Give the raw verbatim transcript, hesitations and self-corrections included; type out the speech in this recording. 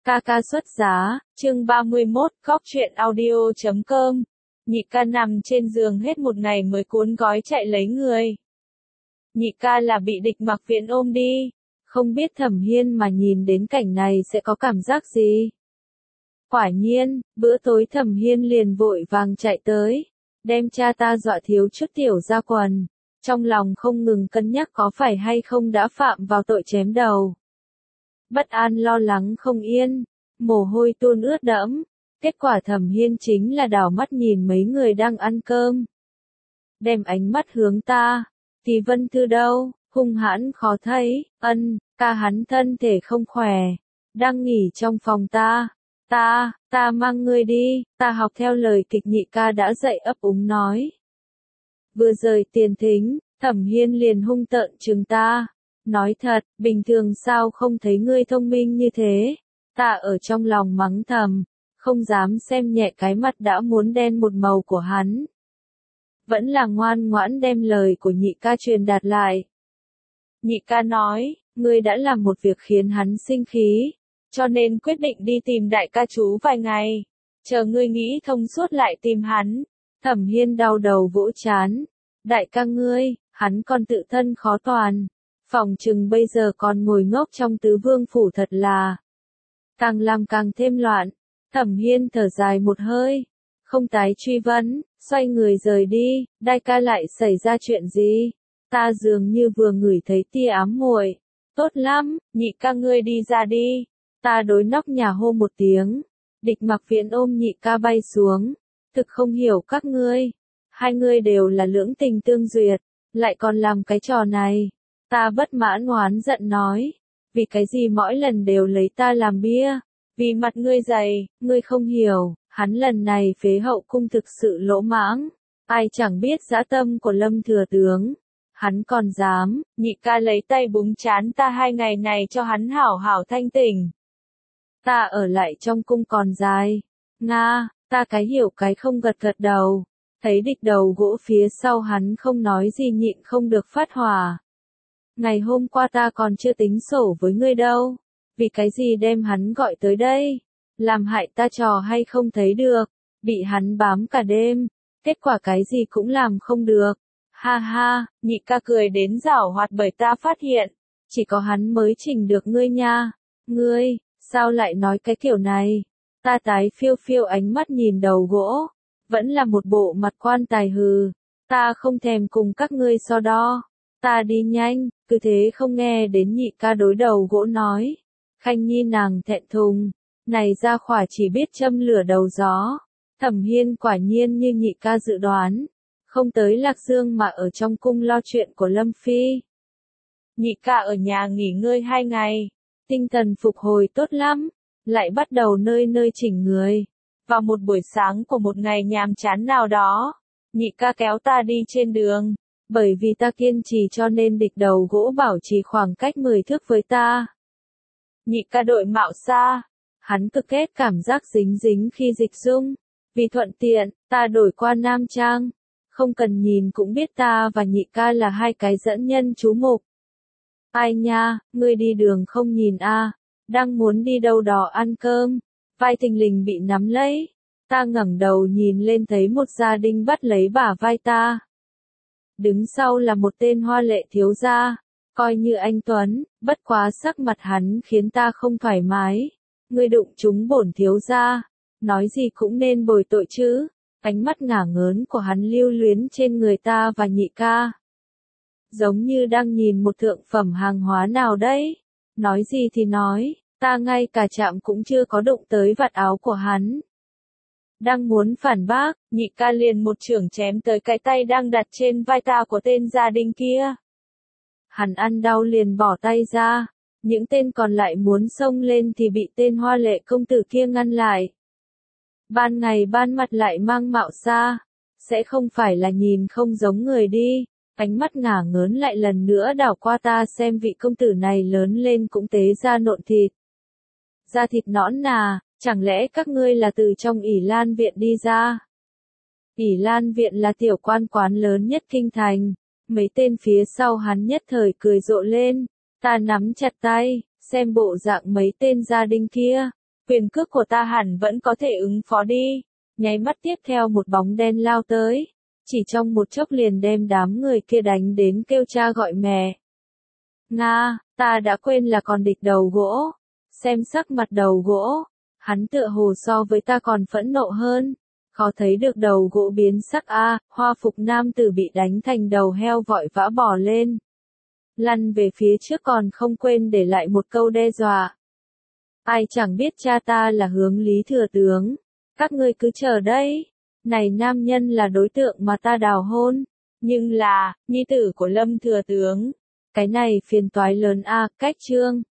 Ca ca xuất giá, chương ba mươi mốt, góc truyện audio chấm com. Nhị ca nằm trên giường hết một ngày mới cuốn gói chạy lấy người. Nhị ca là bị địch mặc viện ôm đi. Không biết Thẩm Hiên mà nhìn đến cảnh này sẽ có cảm giác gì? Quả nhiên, bữa tối Thẩm Hiên liền vội vàng chạy tới, đem cha ta dọa thiếu chút tiểu ra quần. Trong lòng không ngừng cân nhắc có phải hay không đã phạm vào tội chém đầu. Bất an lo lắng không yên, mồ hôi tuôn ướt đẫm, kết quả Thẩm Hiên chính là đảo mắt nhìn mấy người đang ăn cơm. Đem ánh mắt hướng ta, thì Vân Thư đâu, hung hãn khó thấy, ân, ca hắn thân thể không khỏe, đang nghỉ trong phòng ta, ta, ta mang ngươi đi, ta học theo lời kịch nhị ca đã dạy ấp úng nói. Vừa rời tiền thính, Thẩm Hiên liền hung tợn trừng ta. Nói thật, bình thường sao không thấy ngươi thông minh như thế? Ta ở trong lòng mắng thầm, không dám xem nhẹ cái mặt đã muốn đen một màu của hắn. Vẫn là ngoan ngoãn đem lời của nhị ca truyền đạt lại. Nhị ca nói, ngươi đã làm một việc khiến hắn sinh khí, cho nên quyết định đi tìm đại ca chú vài ngày. Chờ ngươi nghĩ thông suốt lại tìm hắn. Thẩm Hiên đau đầu vỗ chán. Đại ca ngươi, hắn còn tự thân khó toàn. Phòng chừng bây giờ còn ngồi ngốc trong tứ vương phủ thật là. Càng làm càng thêm loạn. Thẩm Hiên thở dài một hơi. Không tái truy vấn, xoay người rời đi. Đại ca lại xảy ra chuyện gì? Ta dường như vừa ngửi thấy tia ám muội. Tốt lắm, nhị ca ngươi đi ra đi. Ta đối nóc nhà hô một tiếng. Địch mặc viễn ôm nhị ca bay xuống. Thực không hiểu các ngươi. Hai ngươi đều là lưỡng tình tương duyệt. Lại còn làm cái trò này. Ta bất mãn oán giận nói, vì cái gì mỗi lần đều lấy ta làm bia, vì mặt ngươi dày, ngươi không hiểu, hắn lần này phế hậu cung thực sự lỗ mãng, ai chẳng biết dã tâm của Lâm thừa tướng, hắn còn dám, nhị ca lấy tay búng chán ta hai ngày này cho hắn hảo hảo thanh tỉnh. Ta ở lại trong cung còn dài, Nga, ta cái hiểu cái không gật gật đầu, thấy địch đầu gỗ phía sau hắn không nói gì nhịn không được phát hỏa. Ngày hôm qua ta còn chưa tính sổ với ngươi đâu, vì cái gì đem hắn gọi tới đây, làm hại ta trò hay không thấy được, bị hắn bám cả đêm, kết quả cái gì cũng làm không được, ha ha, nhị ca cười đến giảo hoạt bởi ta phát hiện, chỉ có hắn mới chỉnh được ngươi nha, ngươi, sao lại nói cái kiểu này, ta tái phiêu phiêu ánh mắt nhìn đầu gỗ, vẫn là một bộ mặt quan tài hừ, ta không thèm cùng các ngươi so đo. Ta đi nhanh, cứ thế không nghe đến nhị ca đối đầu gỗ nói. Khanh Nhi nàng thẹn thùng, này ra khỏa chỉ biết châm lửa đầu gió. Thẩm Hiên quả nhiên như nhị ca dự đoán, không tới Lạc Dương mà ở trong cung lo chuyện của Lâm Phi. Nhị ca ở nhà nghỉ ngơi hai ngày, tinh thần phục hồi tốt lắm, lại bắt đầu nơi nơi chỉnh người. Vào một buổi sáng của một ngày nhàm chán nào đó, nhị ca kéo ta đi trên đường. Bởi vì ta kiên trì cho nên địch đầu gỗ bảo trì khoảng cách mười thước với ta. Nhị ca đội mạo xa, hắn cực kết cảm giác dính dính khi dịch dung. Vì thuận tiện, ta đổi qua nam trang. Không cần nhìn cũng biết ta và nhị ca là hai cái dẫn nhân chú mục. Ai nha, ngươi đi đường không nhìn a, à, đang muốn đi đâu đó ăn cơm. Vai thình lình bị nắm lấy. Ta ngẩng đầu nhìn lên thấy một gia đình bắt lấy bả vai ta. Đứng sau là một tên hoa lệ thiếu gia, coi như anh Tuấn, bất quá sắc mặt hắn khiến ta không thoải mái. Ngươi đụng chúng bổn thiếu gia, nói gì cũng nên bồi tội chứ. Ánh mắt ngả ngớn của hắn lưu luyến trên người ta và nhị ca. Giống như đang nhìn một thượng phẩm hàng hóa nào đấy. Nói gì thì nói, ta ngay cả chạm cũng chưa có đụng tới vạt áo của hắn. Đang muốn phản bác, nhị ca liền một chưởng chém tới cái tay đang đặt trên vai ta của tên gia đình kia. Hắn ăn đau liền bỏ tay ra, những tên còn lại muốn xông lên thì bị tên hoa lệ công tử kia ngăn lại. Ban ngày ban mặt lại mang mạo xa, sẽ không phải là nhìn không giống người đi, ánh mắt ngả ngớn lại lần nữa đảo qua ta xem vị công tử này lớn lên cũng tế ra nộn thịt. Da thịt nõn nà. Chẳng lẽ các ngươi là từ trong ỷ Lan Viện đi ra? ỷ Lan Viện là tiểu quan quán lớn nhất kinh thành. Mấy tên phía sau hắn nhất thời cười rộ lên. Ta nắm chặt tay, xem bộ dạng mấy tên gia đình kia. Quyền cước của ta hẳn vẫn có thể ứng phó đi. Nháy mắt tiếp theo một bóng đen lao tới. Chỉ trong một chốc liền đem đám người kia đánh đến kêu cha gọi mẹ. Nga, ta đã quên là còn địch đầu gỗ. Xem sắc mặt đầu gỗ. Hắn tựa hồ so với ta còn phẫn nộ hơn. Khó thấy được đầu gỗ biến sắc a, hoa phục nam tử bị đánh thành đầu heo vội vã bỏ lên. Lăn về phía trước còn không quên để lại một câu đe dọa. Ai chẳng biết cha ta là Hướng Lý thừa tướng. Các ngươi cứ chờ đấy. Này nam nhân là đối tượng mà ta đào hôn. Nhưng là, nhi tử của Lâm thừa tướng. Cái này phiền toái lớn a, cách chương.